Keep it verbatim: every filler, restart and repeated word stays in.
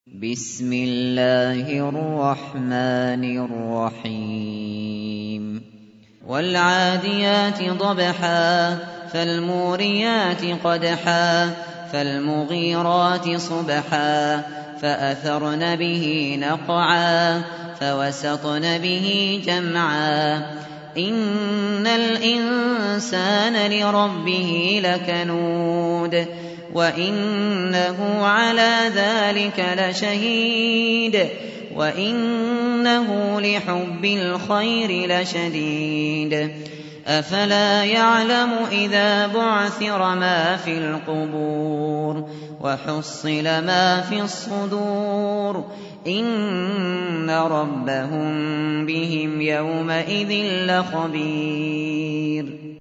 بسم الله الرحمن الرحيم والعاديات ضبحا فالموريات قدحا فالمغيرات صبحا فأثرن به نقعا فوسطن به جمعا إن الإنسان لربه لكنود وإنه على ذلك لشهيد وإنه لحب الخير لشديد أفلا يعلم إذا بعثر ما في القبور وحصل ما في الصدور إن ربهم بهم يومئذ لخبير